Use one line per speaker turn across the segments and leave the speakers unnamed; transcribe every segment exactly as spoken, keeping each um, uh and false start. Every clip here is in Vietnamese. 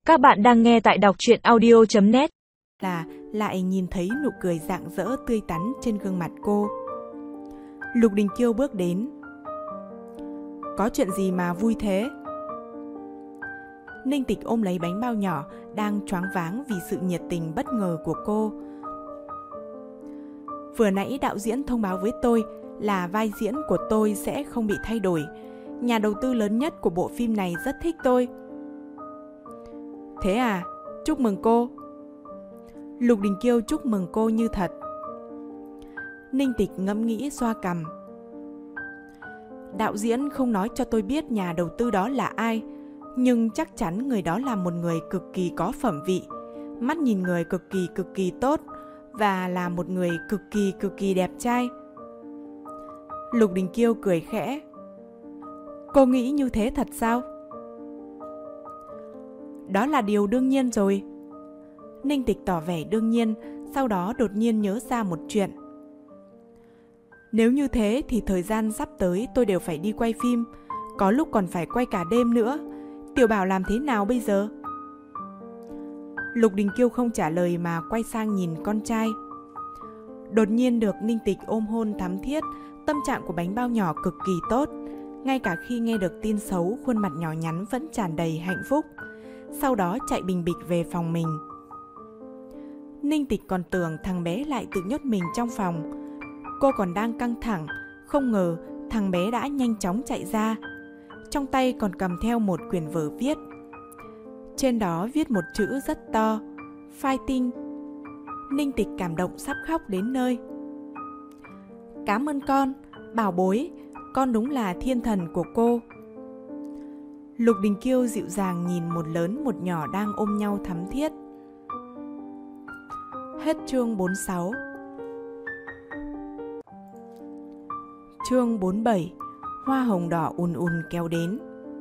Các bạn đang nghe tại đọc truyện audio chấm net.
Là lại nhìn thấy nụ cười rạng rỡ tươi tắn trên gương mặt cô. Lục Đình Kiêu bước đến. Có chuyện gì mà vui thế? Ninh Tịch ôm lấy bánh bao nhỏ đang choáng váng vì sự nhiệt tình bất ngờ của cô. Vừa nãy đạo diễn thông báo với tôi là vai diễn của tôi sẽ không bị thay đổi. Nhà đầu tư lớn nhất của bộ phim này rất thích tôi. Thế à, chúc mừng cô. Lục Đình Kiêu chúc mừng cô như thật. Ninh Tịch ngẫm nghĩ xoa cằm. Đạo diễn không nói cho tôi biết nhà đầu tư đó là ai, nhưng chắc chắn người đó là một người cực kỳ có phẩm vị, mắt nhìn người cực kỳ cực kỳ tốt và là một người cực kỳ cực kỳ đẹp trai. Lục Đình Kiêu cười khẽ. Cô nghĩ như thế thật sao? Đó là điều đương nhiên rồi. Ninh Tịch tỏ vẻ đương nhiên, sau đó đột nhiên nhớ ra một chuyện. Nếu như thế thì thời gian sắp tới tôi đều phải đi quay phim, có lúc còn phải quay cả đêm nữa. Tiểu Bảo làm thế nào bây giờ? Lục Đình Kiêu không trả lời mà quay sang nhìn con trai. Đột nhiên được Ninh Tịch ôm hôn thắm thiết, tâm trạng của bánh bao nhỏ cực kỳ tốt. Ngay cả khi nghe được tin xấu, khuôn mặt nhỏ nhắn vẫn tràn đầy hạnh phúc. Sau đó chạy bình bịch về phòng mình. Ninh Tịch còn tưởng thằng bé lại tự nhốt mình trong phòng. Cô còn đang căng thẳng, không ngờ thằng bé đã nhanh chóng chạy ra. Trong tay còn cầm theo một quyển vở viết. Trên đó viết một chữ rất to: Fighting. Ninh Tịch cảm động sắp khóc đến nơi. Cảm ơn con, bảo bối, con đúng là thiên thần của cô. Lục Đình Kiêu dịu dàng nhìn một lớn một nhỏ đang ôm nhau thắm thiết. Hết chương bốn mươi sáu. Chương bốn mươi bảy. Hoa hồng đỏ ùn ùn kéo đến.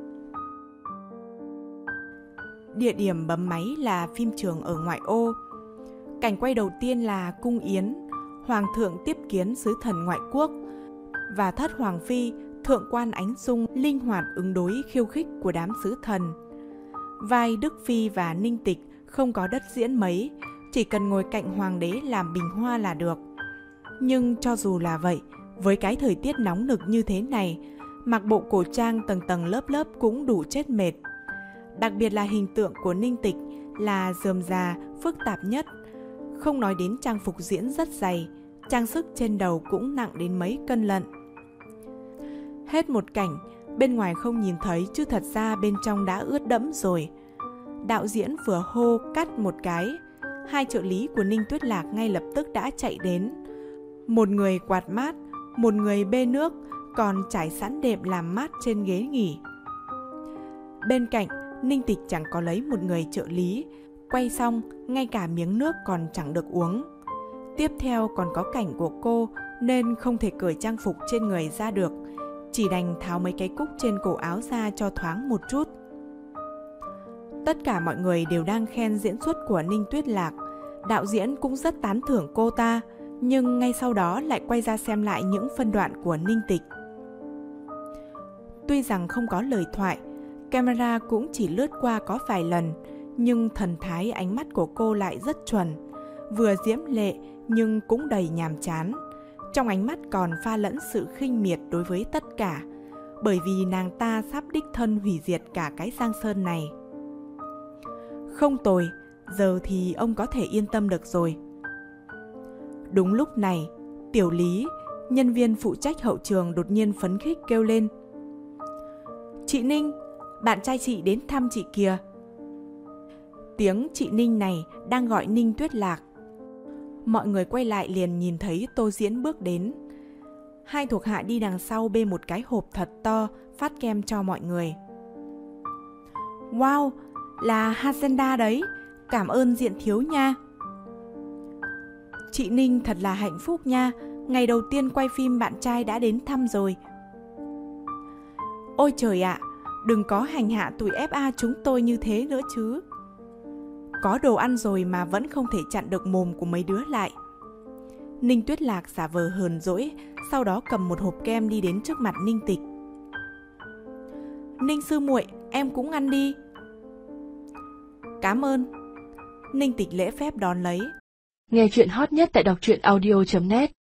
Địa điểm bấm máy là phim trường ở ngoại ô. Cảnh quay đầu tiên là cung yến, hoàng thượng tiếp kiến sứ thần ngoại quốc và thất hoàng phi, thượng quan Ánh Dung linh hoạt ứng đối khiêu khích của đám sứ thần. Vai Đức Phi và Ninh Tịch không có đất diễn mấy, chỉ cần ngồi cạnh hoàng đế làm bình hoa là được. Nhưng cho dù là vậy, với cái thời tiết nóng nực như thế này, mặc bộ cổ trang tầng tầng lớp lớp cũng đủ chết mệt. Đặc biệt là hình tượng của Ninh Tịch là rườm rà, phức tạp nhất. Không nói đến trang phục diễn rất dày, trang sức trên đầu cũng nặng đến mấy cân lận. Hết một cảnh, bên ngoài không nhìn thấy chứ thật ra bên trong đã ướt đẫm rồi. Đạo diễn vừa hô cắt một cái, hai trợ lý của Ninh Tuyết Lạc ngay lập tức đã chạy đến. Một người quạt mát, một người bê nước, còn trải sẵn đệm làm mát trên ghế nghỉ. Bên cạnh, Ninh Tịch chẳng có lấy một người trợ lý, quay xong ngay cả miếng nước còn chẳng được uống. Tiếp theo còn có cảnh của cô nên không thể cởi trang phục trên người ra được, chỉ đành tháo mấy cái cúc trên cổ áo ra cho thoáng một chút. Tất cả mọi người đều đang khen diễn xuất của Ninh Tuyết Lạc, đạo diễn cũng rất tán thưởng cô ta, nhưng ngay sau đó lại quay ra xem lại những phân đoạn của Ninh Tịch. Tuy rằng không có lời thoại, camera cũng chỉ lướt qua có vài lần, nhưng thần thái ánh mắt của cô lại rất chuẩn, vừa diễm lệ nhưng cũng đầy nhàm chán. Trong ánh mắt còn pha lẫn sự khinh miệt đối với tất cả, bởi vì nàng ta sắp đích thân hủy diệt cả cái Giang Sơn này. Không tồi, giờ thì ông có thể yên tâm được rồi. Đúng lúc này, Tiểu Lý, nhân viên phụ trách hậu trường đột nhiên phấn khích kêu lên. Chị Ninh, bạn trai chị đến thăm chị kìa. Tiếng chị Ninh này đang gọi Ninh Tuyết Lạc. Mọi người quay lại liền nhìn thấy Tô Diễn bước đến. Hai thuộc hạ đi đằng sau bê một cái hộp thật to phát kem cho mọi người. Wow, là Hacienda đấy, cảm ơn Diện thiếu nha. Chị Ninh thật là hạnh phúc nha, ngày đầu tiên quay phim bạn trai đã đến thăm rồi. Ôi trời ạ, đừng có hành hạ tụi ép a chúng tôi như thế nữa chứ. Có đồ ăn rồi mà vẫn không thể chặn được mồm của mấy đứa lại. Ninh Tuyết Lạc giả vờ hờn dỗi, sau đó cầm một hộp kem đi đến trước mặt Ninh Tịch. Ninh sư muội, em cũng ăn đi. Cảm ơn. Ninh Tịch lễ phép đón lấy.
Nghe chuyện hot nhất tại đọc truyện audio chấm net.